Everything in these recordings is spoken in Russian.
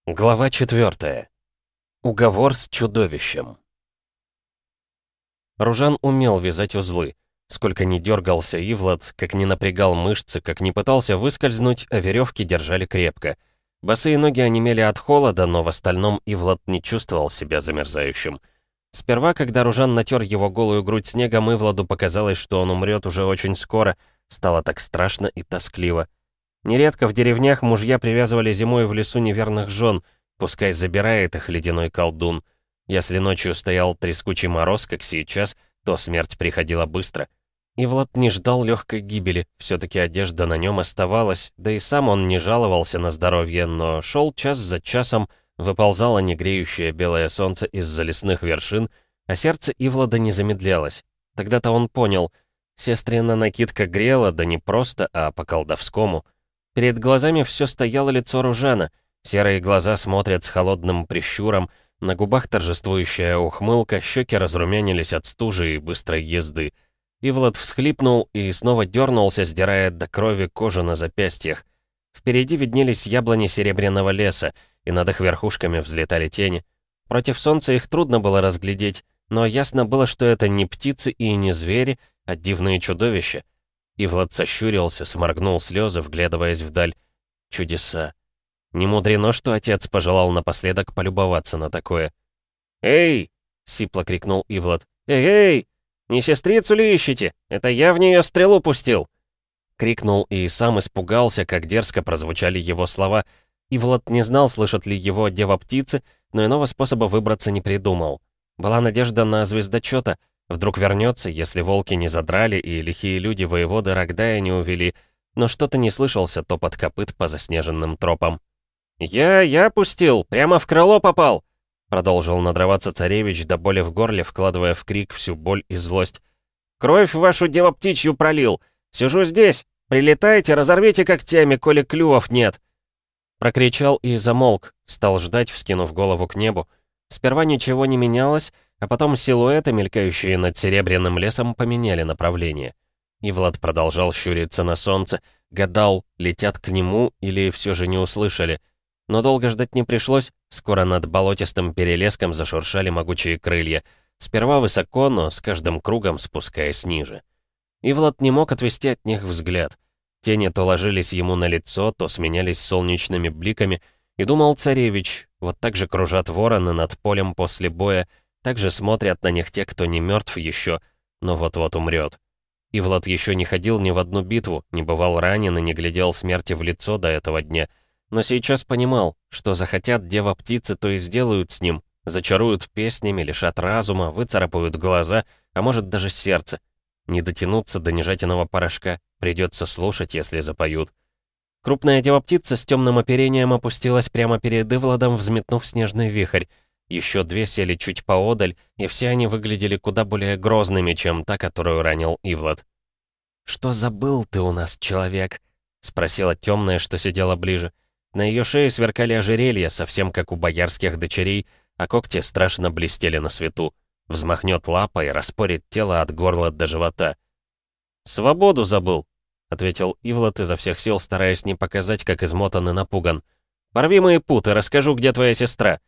Глава 4. Уговор с чудовищем. Ружан умел вязать узлы. Сколько ни дергался Ивлад, как ни напрягал мышцы, как ни пытался выскользнуть, а веревки держали крепко. Босые ноги онемели от холода, но в остальном Ивлад не чувствовал себя замерзающим. Сперва, когда Ружан натер его голую грудь снегом, Ивладу показалось, что он умрет уже очень скоро. Стало так страшно и тоскливо. Нередко в деревнях мужья привязывали зимой в лесу неверных жен, пускай забирает их ледяной колдун. Если ночью стоял трескучий мороз, как сейчас, то смерть приходила быстро. Ивлад не ждал легкой гибели, все-таки одежда на нем оставалась, да и сам он не жаловался на здоровье, но шел час за часом, выползало негреющее белое солнце из-за лесных вершин, а сердце Ивлада не замедлялось. Тогда-то он понял, сестрина накидка грела, да не просто, а по-колдовскому. Перед глазами все стояло лицо Ружана. Серые глаза смотрят с холодным прищуром, на губах торжествующая ухмылка, щеки разрумянились от стужи и быстрой езды. Ивлад всхлипнул и снова дернулся, сдирая до крови кожу на запястьях. Впереди виднелись яблони серебряного леса, и над их верхушками взлетали тени. Против солнца их трудно было разглядеть, но ясно было, что это не птицы и не звери, а дивные чудовища. Ивлад сощурился, сморгнул слезы, вглядываясь вдаль. Чудеса. Не мудрено, что отец пожелал напоследок полюбоваться на такое. «Эй!» — сипло крикнул Ивлад. «Эй! Не сестрицу ли ищете? Это я в нее стрелу пустил!» Крикнул и сам испугался, как дерзко прозвучали его слова. Ивлад не знал, слышат ли его дева-птицы, но иного способа выбраться не придумал. Была надежда на звездочета. Вдруг вернется, если волки не задрали и лихие люди воеводы Рогдая не увели, но что-то не слышался топот копыт по заснеженным тропам. «Я пустил, прямо в крыло попал!» Продолжил надрываться царевич до боли в горле, вкладывая в крик всю боль и злость. «Кровь вашу дева-птичью пролил! Сижу здесь! Прилетайте, разорвите когтями, коли клювов нет!» Прокричал и замолк, стал ждать, вскинув голову к небу. Сперва ничего не менялось, а потом силуэты, мелькающие над серебряным лесом, поменяли направление. Ивлад продолжал щуриться на солнце, гадал, летят к нему или все же не услышали. Но долго ждать не пришлось, скоро над болотистым перелеском зашуршали могучие крылья. Сперва высоко, но с каждым кругом спускаясь ниже. Ивлад не мог отвести от них взгляд. Тени то ложились ему на лицо, то сменялись солнечными бликами, и думал царевич, вот так же кружат вороны над полем после боя, так же смотрят на них те, кто не мертв еще, но вот-вот умрет. Ивлад еще не ходил ни в одну битву, не бывал ранен и не глядел смерти в лицо до этого дня, но сейчас понимал, что захотят дева-птицы, то и сделают с ним, зачаруют песнями, лишат разума, выцарапают глаза, а может даже сердце. Не дотянуться до нежатиного порошка, придется слушать, если запоют. Крупная дева-птица с темным оперением опустилась прямо перед Ивладом, взметнув снежный вихрь. Еще две сели чуть поодаль, и все они выглядели куда более грозными, чем та, которую ранил Ивлад. «Что забыл ты у нас, человек?» — спросила темная, что сидела ближе. На ее шее сверкали ожерелья, совсем как у боярских дочерей, а когти страшно блестели на свету. Взмахнет лапой и распорит тело от горла до живота. «Свободу забыл», — ответил Ивлад изо всех сил, стараясь не показать, как измотан и напуган. «Порви мои путы, расскажу, где твоя сестра».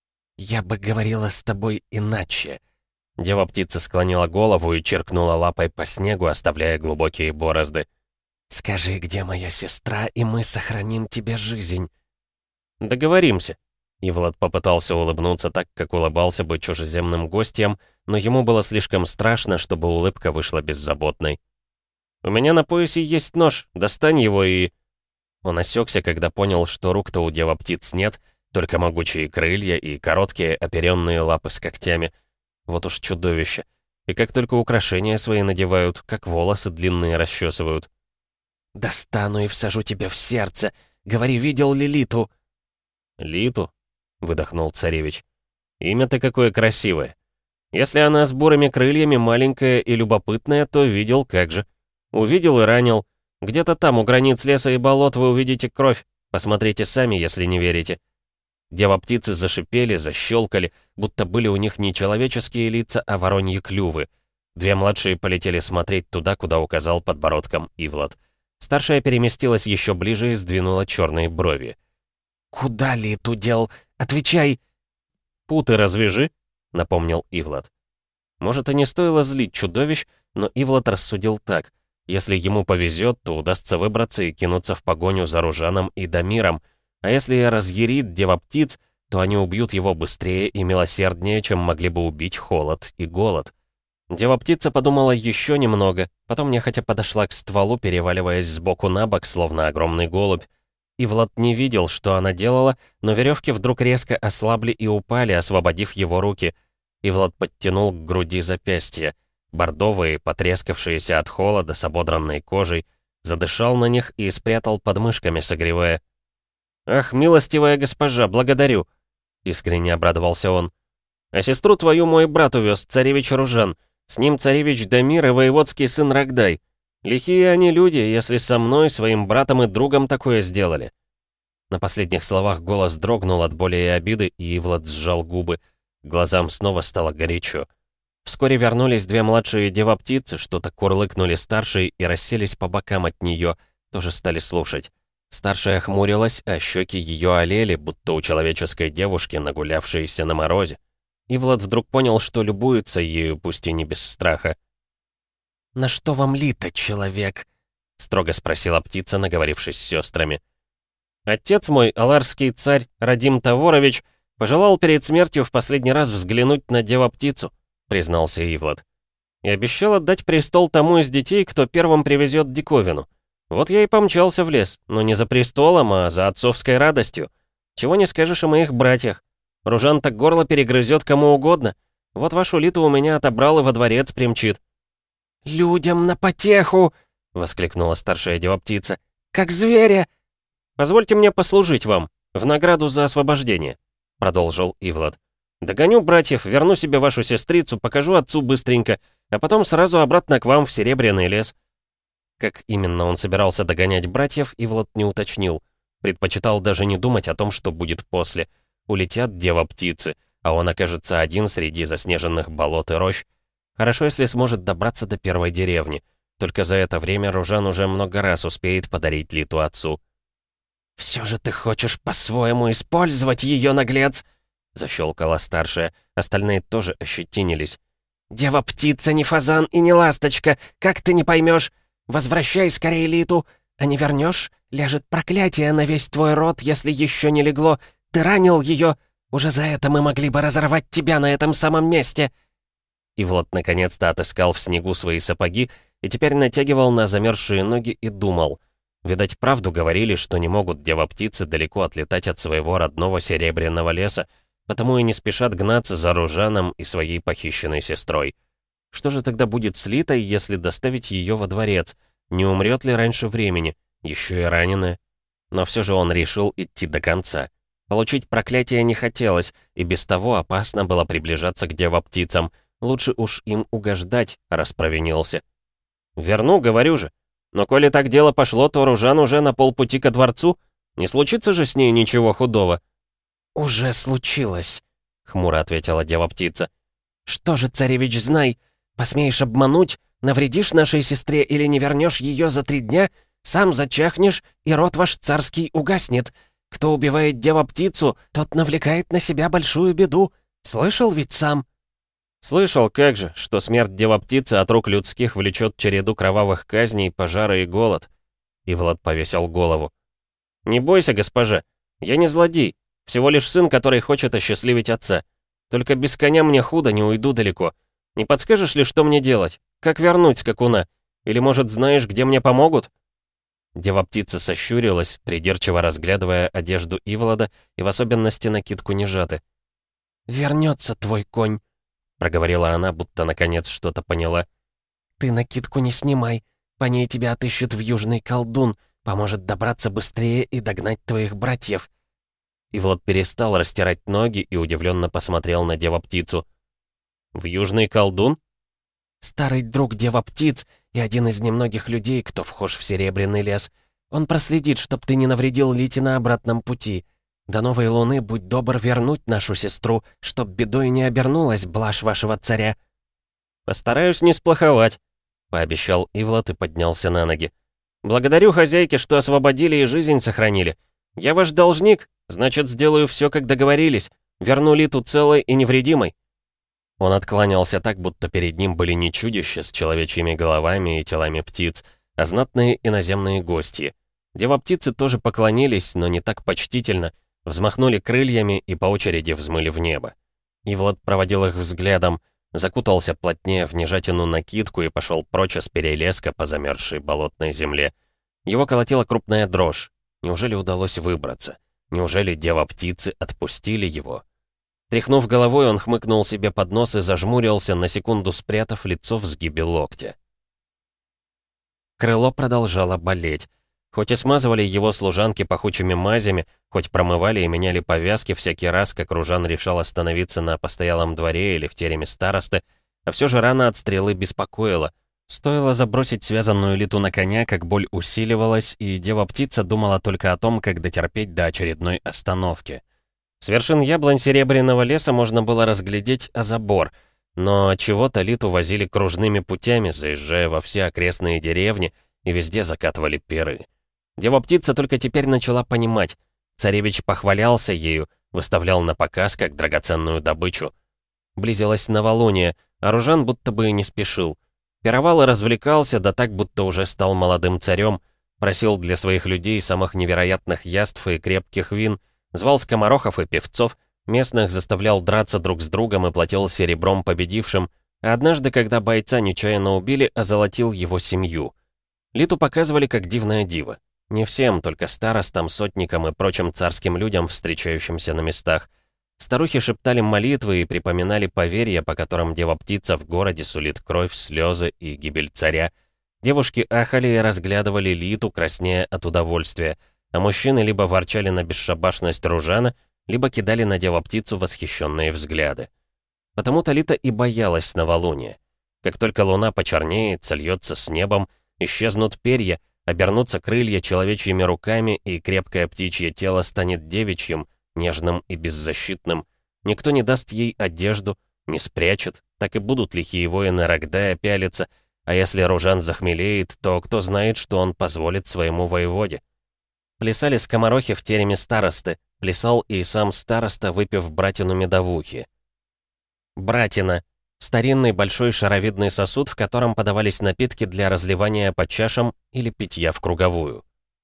«Я бы говорила с тобой иначе». Дева-птица склонила голову и черкнула лапой по снегу, оставляя глубокие борозды. «Скажи, где моя сестра, и мы сохраним тебе жизнь». «Договоримся». Ивлад попытался улыбнуться так, как улыбался бы чужеземным гостям, но ему было слишком страшно, чтобы улыбка вышла беззаботной. «У меня на поясе есть нож, достань его и...» Он осекся, когда понял, что рук-то у дева-птиц нет, только могучие крылья и короткие оперенные лапы с когтями. Вот уж чудовище. И как только украшения свои надевают, как волосы длинные расчесывают. «Достану и всажу тебе в сердце. Говори, видел ли Литу?» «Литу?» — выдохнул царевич. «Имя-то какое красивое. Если она с бурыми крыльями маленькая и любопытная, то видел, как же. Увидел и ранил. Где-то там, у границ леса и болот, вы увидите кровь. Посмотрите сами, если не верите». Дева-птицы зашипели, защелкали, будто были у них не человеческие лица, а вороньи клювы. Две младшие полетели смотреть туда, куда указал подбородком Ивлад. Старшая переместилась еще ближе и сдвинула черные брови. куда Литу дел? Отвечай!» «Путы развяжи», — напомнил Ивлад. Может, и не стоило злить чудовищ, но Ивлад рассудил так. Если ему повезет, то удастся выбраться и кинуться в погоню за Ружаном и Дамиром, а если разъярит Дева-птиц, то они убьют его быстрее и милосерднее, чем могли бы убить холод и голод. Дева-птица подумала еще немного, потом нехотя подошла к стволу, переваливаясь сбоку на бок, словно огромный голубь. Ивлад не видел, что она делала, но веревки вдруг резко ослабли и упали, освободив его руки. Ивлад подтянул к груди запястья. Бордовые, потрескавшиеся от холода, с ободранной кожей, задышал на них и спрятал под мышками, согревая. «Ах, милостивая госпожа, благодарю!» — искренне обрадовался он. «А сестру твою мой брат увез, царевич Ружан. С ним царевич Дамир и воеводский сын Рогдай. Лихие они люди, если со мной, своим братом и другом такое сделали». На последних словах голос дрогнул от боли и обиды, и Ивлад сжал губы. Глазам снова стало горячо. Вскоре вернулись две младшие дева-птицы, что-то курлыкнули старшей и расселись по бокам от нее, тоже стали слушать. Старшая хмурилась, а щеки ее олели, будто у человеческой девушки, нагулявшейся на морозе. Ивлад вдруг понял, что любуется ею, пусть и не без страха. «На что вам Лита, человек?» — строго спросила птица, наговорившись с сестрами. «Отец мой, аларский царь Радим Таворович, пожелал перед смертью в последний раз взглянуть на дева-птицу», — признался Ивлад. «И обещал отдать престол тому из детей, кто первым привезет диковину. Вот я и помчался в лес, но не за престолом, а за отцовской радостью. Чего не скажешь о моих братьях. Ружан так горло перегрызет кому угодно. Вот вашу Литу у меня отобрал и во дворец примчит». «Людям на потеху!» — воскликнула старшая дева-птица. «Как зверя!» «Позвольте мне послужить вам, в награду за освобождение», — продолжил Ивлад. «Догоню братьев, верну себе вашу сестрицу, покажу отцу быстренько, а потом сразу обратно к вам в Серебряный лес». Как именно он собирался догонять братьев, Ивлад не уточнил. Предпочитал даже не думать о том, что будет после. Улетят дева-птицы, а он окажется один среди заснеженных болот и рощ. Хорошо, если сможет добраться до первой деревни. Только за это время Ружан уже много раз успеет подарить Литу отцу. «Все же ты хочешь по-своему использовать ее, наглец!» — защелкала старшая. Остальные тоже ощетинились. «Дева-птица не фазан и не ласточка, как ты не поймешь? Возвращай скорее Литу, а не вернешь, ляжет проклятие на весь твой род, если еще не легло. Ты ранил ее, уже за это мы могли бы разорвать тебя на этом самом месте!» Ивлад наконец-то отыскал в снегу свои сапоги и теперь натягивал на замерзшие ноги и думал. Видать, правду говорили, что не могут дева-птицы далеко отлетать от своего родного Серебряного леса, потому и не спешат гнаться за Ружаном и своей похищенной сестрой. Что же тогда будет с Литой, если доставить ее во дворец? Не умрет ли раньше времени? Еще и раненая. Но все же он решил идти до конца. Получить проклятие не хотелось, и без того опасно было приближаться к дева-птицам. Лучше уж им угождать, раз провинился. «Верну, говорю же. Но коли так дело пошло, то Ружан уже на полпути ко дворцу. Не случится же с ней ничего худого». «Уже случилось», — хмуро ответила дева-птица. «Что же, царевич, знай, посмеешь обмануть, навредишь нашей сестре или не вернешь ее за 3 дня, сам зачахнешь, и род ваш царский угаснет. Кто убивает дева-птицу, тот навлекает на себя большую беду. Слышал ведь сам?» «Слышал, как же, что смерть дева-птицы от рук людских влечет череду кровавых казней, пожары и голод». И Влад повесил голову. «Не бойся, госпожа, я не злодей, всего лишь сын, который хочет осчастливить отца. Только без коня мне худо, не уйду далеко. Не подскажешь ли, что мне делать? Как вернуть скакуна? Или, может, знаешь, где мне помогут?» Дева-птица сощурилась, придирчиво разглядывая одежду Ивлада и в особенности накидку Нежаты. «Вернется твой конь», — проговорила она, будто наконец что-то поняла. «Ты накидку не снимай, по ней тебя отыщет вьюжный колдун, поможет добраться быстрее и догнать твоих братьев». Ивлад перестал растирать ноги и удивленно посмотрел на дева-птицу. «Вьюжный колдун?» «Старый друг дева-птиц и один из немногих людей, кто вхож в Серебряный лес. Он проследит, чтоб ты не навредил Лите на обратном пути. До новой луны будь добр вернуть нашу сестру, чтоб бедой не обернулась блажь вашего царя». «Постараюсь не сплоховать», — пообещал Ивлад и поднялся на ноги. «Благодарю хозяйке, что освободили и жизнь сохранили. Я ваш должник, «Значит, сделаю все, как договорились. Верну Литу целой и невредимой». Он откланялся так, будто перед ним были не чудища с человечьими головами и телами птиц, а знатные иноземные гости. Дева-птицы тоже поклонились, но не так почтительно, взмахнули крыльями и по очереди взмыли в небо. Ивлад проводил их взглядом, закутался плотнее в нежатину накидку и пошел прочь с перелеска по замерзшей болотной земле. Его колотила крупная дрожь. Неужели удалось выбраться? Неужели дева-птицы отпустили его? Тряхнув головой, он хмыкнул себе под нос и зажмурился, на секунду спрятав лицо в сгибе локтя. Крыло продолжало болеть. Хоть и смазывали его служанки пахучими мазями, хоть промывали и меняли повязки всякий раз, как Ружан решал остановиться на постоялом дворе или в тереме старосты, а все же рана от стрелы беспокоила. Стоило забросить связанную Литу на коня, как боль усиливалась, и дева-птица думала только о том, как дотерпеть до очередной остановки. С вершин яблонь серебряного леса можно было разглядеть забор, но чего-то Литу возили кружными путями, заезжая во все окрестные деревни, и везде закатывали пиры. Дева-птица только теперь начала понимать. Царевич похвалялся ею, выставлял на показ как драгоценную добычу. Близилась новолуние, а Ружан будто бы и не спешил. Пировал и развлекался, да так, будто уже стал молодым царем, просил для своих людей самых невероятных яств и крепких вин, звал скоморохов и певцов, местных заставлял драться друг с другом и платил серебром победившим, а однажды, когда бойца нечаянно убили, озолотил его семью. Литу показывали как дивное диво. Не всем, только старостам, сотникам и прочим царским людям, встречающимся на местах. Старухи шептали молитвы и припоминали поверья, по которым дева-птица в городе сулит кровь, слезы и гибель царя. Девушки ахали и разглядывали Литу, краснея от удовольствия, а мужчины либо ворчали на бесшабашность Ружана, либо кидали на дева-птицу восхищенные взгляды. Потому-то Лита и боялась новолуния. Как только луна почернеет, сольется с небом, исчезнут перья, обернутся крылья человечьими руками, и крепкое птичье тело станет девичьим, нежным и беззащитным. Никто не даст ей одежду, не спрячет, так и будут лихие воины Рогдая пялиться, а если Ружан захмелеет, то кто знает, что он позволит своему воеводе. Плясали скоморохи в тереме старосты, плясал и сам староста, выпив братину медовухи. Братина — старинный большой шаровидный сосуд, в котором подавались напитки для разливания по чашам или питья в круговую.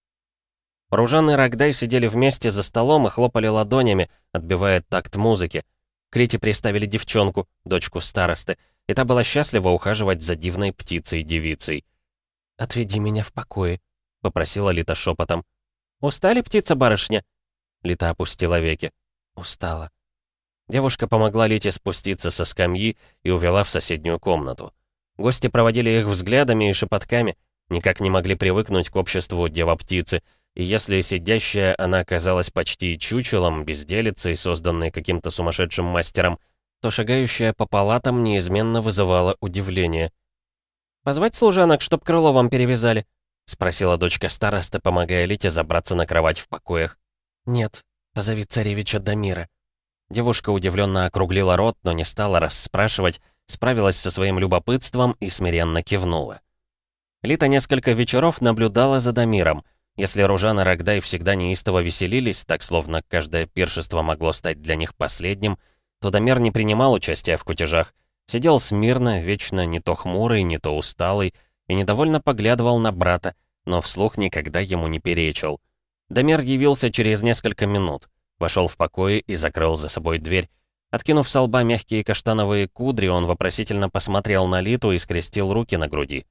Ружан и Рогдай сидели вместе за столом и хлопали ладонями, отбивая такт музыки. К Лите приставили девчонку, дочку старосты, и та была счастлива ухаживать за дивной птицей-девицей. «Отведи меня в покое», — попросила Лита шепотом. «Устали, птица-барышня?» Лита опустила веки. «Устала». Девушка помогла Лите спуститься со скамьи и увела в соседнюю комнату. Гости проводили их взглядами и шепотками, никак не могли привыкнуть к обществу дева-птицы, и если сидящая она оказалась почти чучелом, безделицей, созданной каким-то сумасшедшим мастером, то шагающая по палатам неизменно вызывала удивление. «Позвать служанок, чтоб крыло вам перевязали?» — спросила дочка старосты, помогая Лите забраться на кровать в покоях. «Нет, позови царевича Дамира». Девушка удивленно округлила рот, но не стала расспрашивать, справилась со своим любопытством и смиренно кивнула. Лита несколько вечеров наблюдала за Дамиром. Если Ружан и Рогдай всегда неистово веселились, так словно каждое пиршество могло стать для них последним, то Дамир не принимал участия в кутежах, сидел смирно, вечно не то хмурый, не то усталый, и недовольно поглядывал на брата, но вслух никогда ему не перечил. Дамир явился через несколько минут, вошел в покой и закрыл за собой дверь. Откинув со лба мягкие каштановые кудри, он вопросительно посмотрел на Литу и скрестил руки на груди.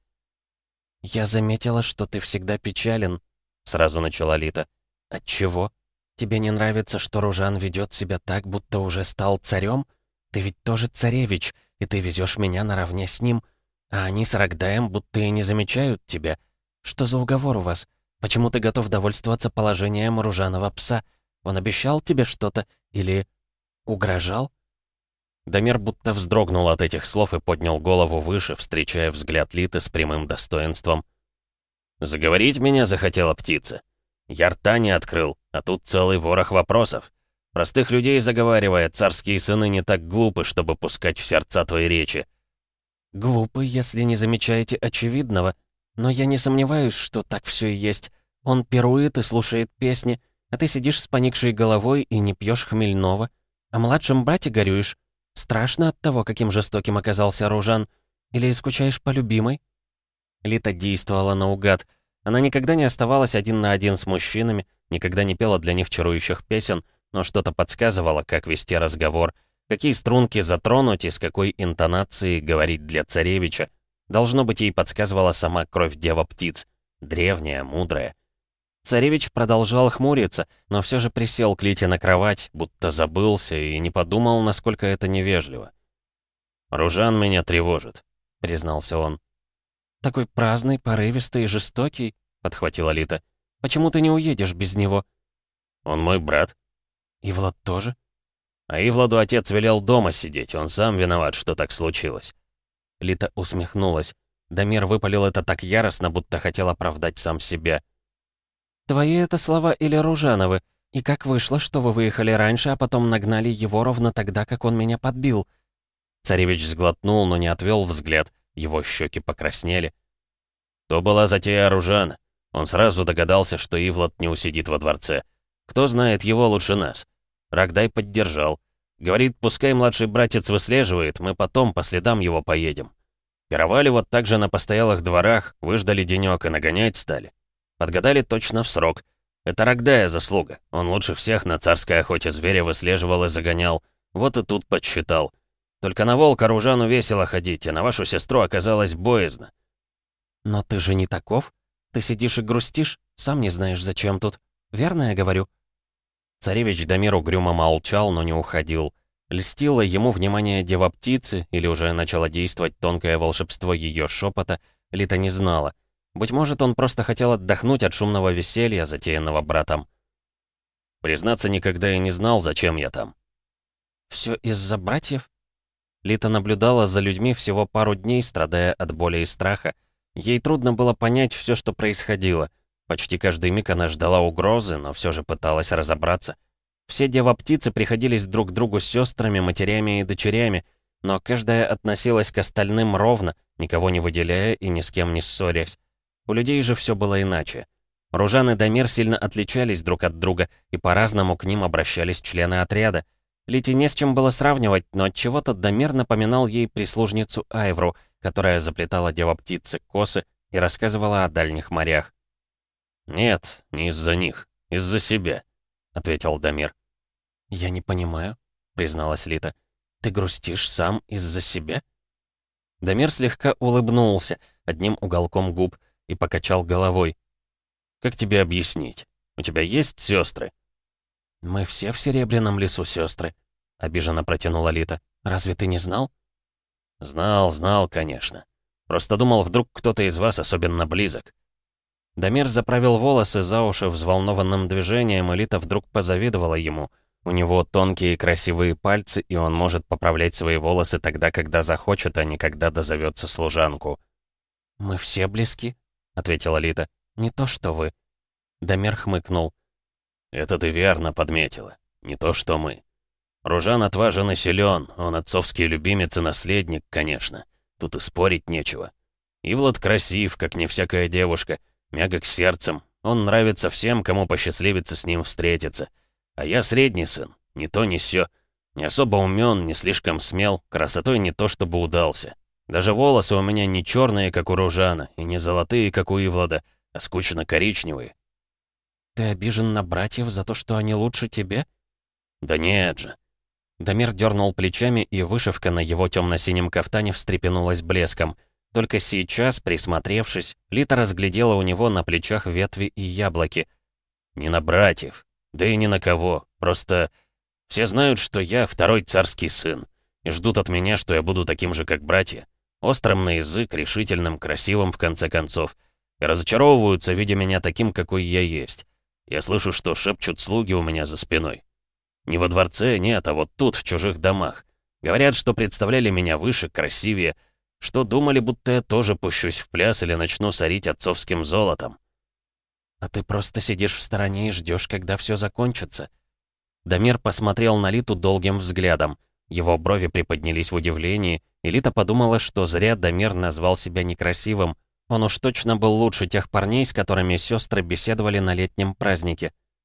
«Я заметила, что ты всегда печален», — сразу начала Лита. «Отчего? Тебе не нравится, что Ружан ведет себя так, будто уже стал царем? Ты ведь тоже царевич, и ты везешь меня наравне с ним, а они с Рогдаем будто и не замечают тебя. Что за уговор у вас? Почему ты готов довольствоваться положением Ружанова пса? Он обещал тебе что-то или угрожал?» Дамир будто вздрогнул от этих слов и поднял голову выше, встречая взгляд Литы с прямым достоинством. «Заговорить меня захотела птица. Я рта не открыл, а тут целый ворох вопросов. Простых людей заговаривая, царские сыны не так глупы, чтобы пускать в сердца твои речи». «Глупы, если не замечаете очевидного. Но я не сомневаюсь, что так все и есть. Он пирует и слушает песни, А ты сидишь с поникшей головой и не пьешь хмельного. О младшем брате горюешь. Страшно от того, каким жестоким оказался Ружан. Или скучаешь по любимой?» Лита действовала наугад. Она никогда не оставалась один на один с мужчинами, никогда не пела для них чарующих песен, но что-то подсказывало, как вести разговор, какие струнки затронуть и с какой интонацией говорить для царевича. Должно быть, ей подсказывала сама кровь дева-птиц, древняя, мудрая. Царевич продолжал хмуриться, но все же присел к Лите на кровать, будто забылся и не подумал, насколько это невежливо. «Ружан меня тревожит», — признался он. «Такой праздный, порывистый и жестокий», — подхватила Лита. «Почему ты не уедешь без него?» «Он мой брат». «И Влад тоже?» «А Ивладу отец велел дома сидеть, он сам виноват, что так случилось». Лита усмехнулась. Дамир выпалил это так яростно, будто хотел оправдать сам себя. «Твои это слова или Ружановы? И как вышло, что вы выехали раньше, а потом нагнали его ровно тогда, как он меня подбил?» Царевич сглотнул, но не отвел взгляд. Его щеки покраснели. То была затея Ружана. Он сразу догадался, что Ивлад не усидит во дворце. Кто знает его лучше нас? Рогдай поддержал. Говорит, пускай младший братец выслеживает, мы потом по следам его поедем. Пировали вот так же на постоялых дворах, выждали денёк и нагонять стали. Подгадали точно в срок. Это Рогдая заслуга. Он лучше всех на царской охоте зверя выслеживал и загонял. Вот и тут подсчитал. Только на волка Ружану весело ходить, а на вашу сестру оказалось боязно. «Но ты же не таков. Ты сидишь и грустишь, сам не знаешь, зачем тут. Верно я говорю?» Царевич Дамир угрюмо молчал, но не уходил. Льстило ему внимание дева-птицы, или уже начало действовать тонкое волшебство ее шепота, Лита не знала. Быть может, он просто хотел отдохнуть от шумного веселья, затеянного братом. Признаться, никогда и не знал, зачем я там. «Все из-за братьев?» Лита наблюдала за людьми всего пару дней, страдая от боли и страха. Ей трудно было понять все, что происходило. Почти каждый миг она ждала угрозы, но все же пыталась разобраться. Все дева-птицы приходились друг к другу сестрами, матерями и дочерями, но каждая относилась к остальным ровно, никого не выделяя и ни с кем не ссорясь. У людей же все было иначе. Ружан и Дамир сильно отличались друг от друга, и по-разному к ним обращались члены отряда. Лите не с чем было сравнивать, но отчего-то Дамир напоминал ей прислужницу Айвру, которая заплетала дева-птицы косы и рассказывала о дальних морях. «Нет, не из-за них, из-за себя», — ответил Дамир. «Я не понимаю», — призналась Лита. «Ты грустишь сам из-за себя?» Дамир слегка улыбнулся, одним уголком губ, и покачал головой. «Как тебе объяснить? У тебя есть сестры?» «Мы все в Серебряном лесу сестры», — обиженно протянула Лита. «Разве ты не знал?» «Знал, конечно. Просто думал, вдруг кто-то из вас особенно близок». Дамир заправил волосы за уши взволнованным движением, и Лита вдруг позавидовала ему. У него тонкие красивые пальцы, и он может поправлять свои волосы тогда, когда захочет, а не когда дозовется служанку. «Мы все близки», — ответила Лита. «Не то что вы». Дамир хмыкнул. «Это ты верно подметила. Не то что мы. Ружан отважен и силен, он отцовский любимец и наследник, конечно. Тут и спорить нечего. Ивлад красив, как не всякая девушка, мягок сердцем. Он нравится всем, кому посчастливится с ним встретиться. А я средний сын, ни то ни сё. Не особо умен, не слишком смел, красотой не то чтобы удался. Даже волосы у меня не черные, как у Ружана, и не золотые, как у Ивлада, а скучно-коричневые». «Ты обижен на братьев за то, что они лучше тебе?» «Да нет же». Дамир дернул плечами, и вышивка на его темно-синем кафтане встрепенулась блеском. Только сейчас, присмотревшись, Лита разглядела у него на плечах ветви и яблоки. «Не на братьев, да и ни на кого. Просто все знают, что я второй царский сын, и ждут от меня, что я буду таким же, как братья. Острым на язык, решительным, красивым, в конце концов. И разочаровываются, видя меня таким, какой я есть. Я слышу, что шепчут слуги у меня за спиной. Не во дворце, нет, а вот тут, в чужих домах. Говорят, что представляли меня выше, красивее, что думали, будто я тоже пущусь в пляс или начну сорить отцовским золотом. «А ты просто сидишь в стороне и ждешь, когда все закончится». Дамир посмотрел на Литу долгим взглядом. Его брови приподнялись в удивлении, и Лита подумала, что зря Дамир назвал себя некрасивым. Он уж точно был лучше тех парней, с которыми сестры беседовали на летнем празднике.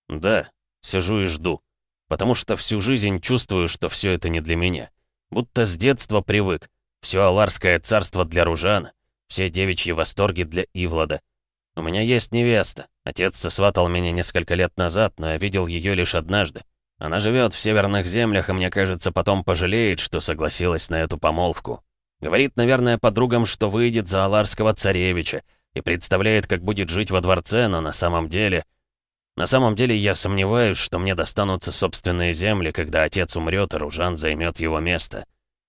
Да, сижу и жду. Потому что всю жизнь чувствую, что все это не для меня. Будто с детства привык. Все Аларское царство для Ружана, все девичьи восторги для Ивлада. У меня есть невеста. Отец сосватал меня несколько лет назад, но я видел ее лишь однажды. Она живет в северных землях, и мне кажется, потом пожалеет, что согласилась на эту помолвку. Говорит, наверное, подругам, что выйдет за Аларского царевича, и представляет, как будет жить во дворце, но на самом деле... На самом деле я сомневаюсь, что мне достанутся собственные земли, когда отец умрет, и Ружан займет его место.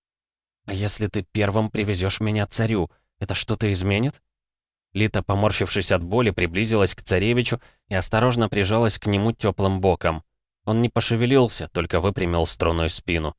«А если ты первым привезешь меня царю, это что-то изменит?» Лита, поморщившись от боли, приблизилась к царевичу и осторожно прижалась к нему теплым боком. Он не пошевелился, только выпрямил струной спину.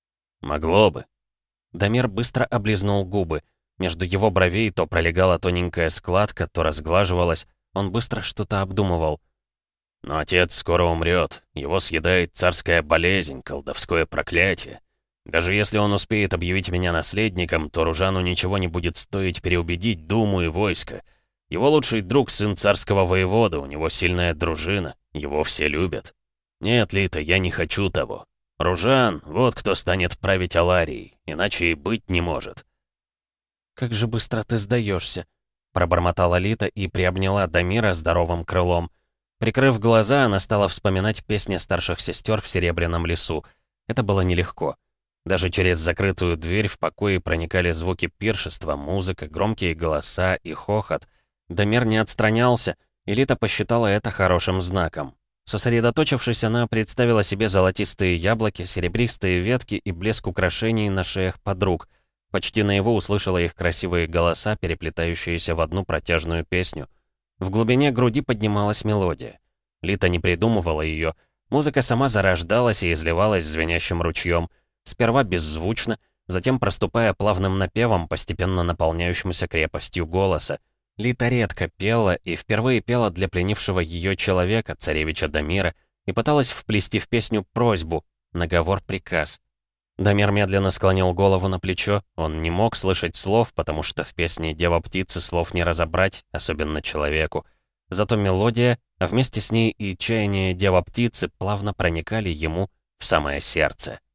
«Могло бы». Дамир быстро облизнул губы. Между его бровей то пролегала тоненькая складка, то разглаживалась. Он быстро что-то обдумывал. «Но отец скоро умрет. Его съедает царская болезнь, колдовское проклятие. Даже если он успеет объявить меня наследником, то Ружану ничего не будет стоить переубедить Думу и войско. Его лучший друг — сын царского воевода, у него сильная дружина, его все любят. Нет, Лита, я не хочу того. Ружан — вот кто станет править Аларией, иначе и быть не может». «Как же быстро ты сдаешься», — пробормотала Лита и приобняла Дамира здоровым крылом. Прикрыв глаза, она стала вспоминать песни старших сестер в Серебряном лесу. Это было нелегко. Даже через закрытую дверь в покое проникали звуки пиршества, музыка, громкие голоса и хохот. Дамир не отстранялся, и Лита посчитала это хорошим знаком. Сосредоточившись, она представила себе золотистые яблоки, серебристые ветки и блеск украшений на шеях подруг. Почти наяву услышала их красивые голоса, переплетающиеся в одну протяжную песню. В глубине груди поднималась мелодия. Лита не придумывала ее. Музыка сама зарождалась и изливалась звенящим ручьем. Сперва беззвучно, затем проступая плавным напевом, постепенно наполняющимся крепостью голоса. Лита редко пела и впервые пела для пленившего ее человека, царевича Дамира, и пыталась вплести в песню просьбу, наговор-приказ. Дамир медленно склонил голову на плечо, он не мог слышать слов, потому что в песне «Дева-птицы» слов не разобрать, особенно человеку. Зато мелодия, а вместе с ней и чаяние Дева-птицы плавно проникали ему в самое сердце.